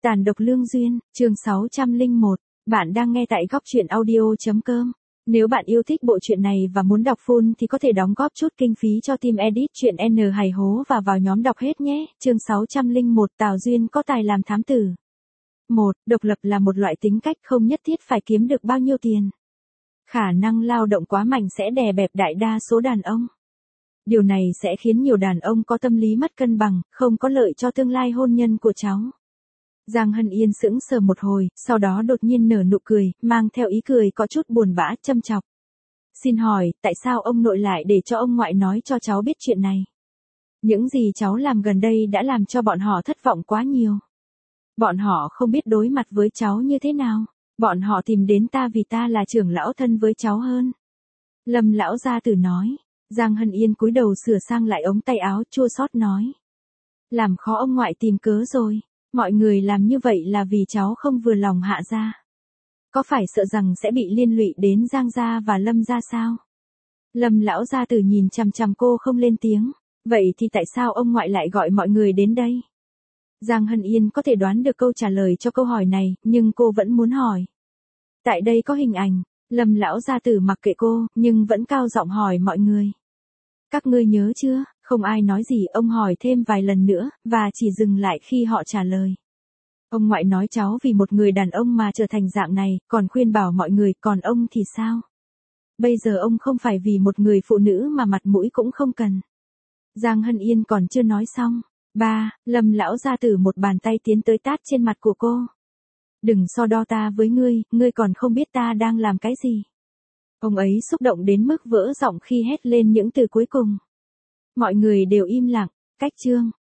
Tàn độc lương duyên, chương 601. Bạn đang nghe tại góc truyện audio.com. Nếu bạn yêu thích bộ truyện này và muốn đọc full thì có thể đóng góp chút kinh phí cho team edit truyện N Hài Hố và vào nhóm đọc hết nhé. Chương 601. Tào Duyên có tài làm thám tử. 1. Độc lập là một loại tính cách không nhất thiết phải kiếm được bao nhiêu tiền. Khả năng lao động quá mạnh sẽ đè bẹp đại đa số đàn ông. Điều này sẽ khiến nhiều đàn ông có tâm lý mất cân bằng, không có lợi cho tương lai hôn nhân của cháu. Giang Hân Yên sững sờ một hồi, sau đó đột nhiên nở nụ cười, mang theo ý cười có chút buồn bã, châm chọc. Xin hỏi, tại sao ông nội lại để cho ông ngoại nói cho cháu biết chuyện này? Những gì cháu làm gần đây đã làm cho bọn họ thất vọng quá nhiều. Bọn họ không biết đối mặt với cháu như thế nào. Bọn họ tìm đến ta vì ta là trưởng lão thân với cháu hơn. Lâm lão gia tử nói. Giang Hân Yên cúi đầu sửa sang lại ống tay áo, chua xót nói. Làm khó ông ngoại tìm cớ rồi. Mọi người làm như vậy là vì cháu không vừa lòng Hạ gia. Có phải sợ rằng sẽ bị liên lụy đến Giang gia và Lâm gia sao? Lâm lão gia tử nhìn chằm chằm cô không lên tiếng. Vậy thì tại sao ông ngoại lại gọi mọi người đến đây? Giang Hân Yên có thể đoán được câu trả lời cho câu hỏi này, nhưng cô vẫn muốn hỏi. Tại đây có hình ảnh. Lâm lão gia tử mặc kệ cô, nhưng vẫn cao giọng hỏi mọi người. Các ngươi nhớ chưa? Không ai nói gì, ông hỏi thêm vài lần nữa, và chỉ dừng lại khi họ trả lời. Ông ngoại nói cháu vì một người đàn ông mà trở thành dạng này, còn khuyên bảo mọi người, còn ông thì sao? Bây giờ ông không phải vì một người phụ nữ mà mặt mũi cũng không cần. Giang Hân Yên còn chưa nói xong. Lâm lão gia tử một bàn tay tiến tới tát trên mặt của cô. Đừng so đo ta với ngươi còn không biết ta đang làm cái gì. Ông ấy xúc động đến mức vỡ giọng khi hét lên những từ cuối cùng. Mọi người đều im lặng. Cách chương.